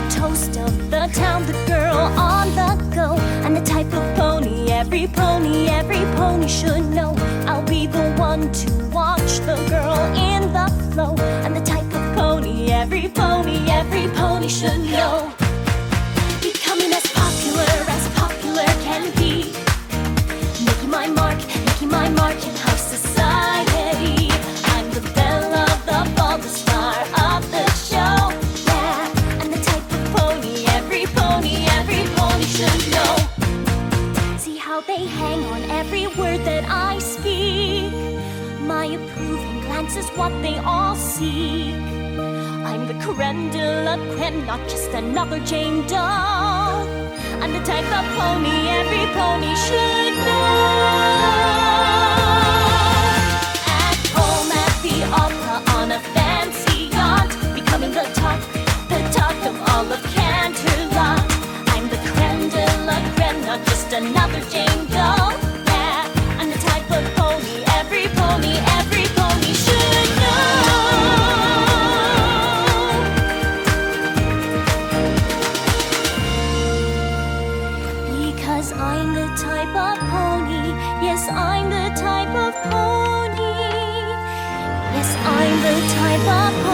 the toast of the town, the girl on the go. I'm the type of pony every pony should know. I'll be the one to watch the girl in the flow. I'm the type of pony every pony should know. Becoming as popular can be. Making my mark in high society. I'm the belle of the ball, the star of the show. Yeah, I'm the type of pony every pony should know. See how they hang on every word that I speak. My approving glance is what they all seek. I'm the creme de la creme, not just another Jane Doe. I'm the type of pony every pony should know. At home, at the opera, on a fancy yacht, becoming the talk of all of Canterlot. I'm the creme de la creme, not just another Jane Doe. Yeah, I'm the type of pony every pony should know. Because I'm the type of pony. Yes, I'm the type of pony. Yes, I'm the type of pony.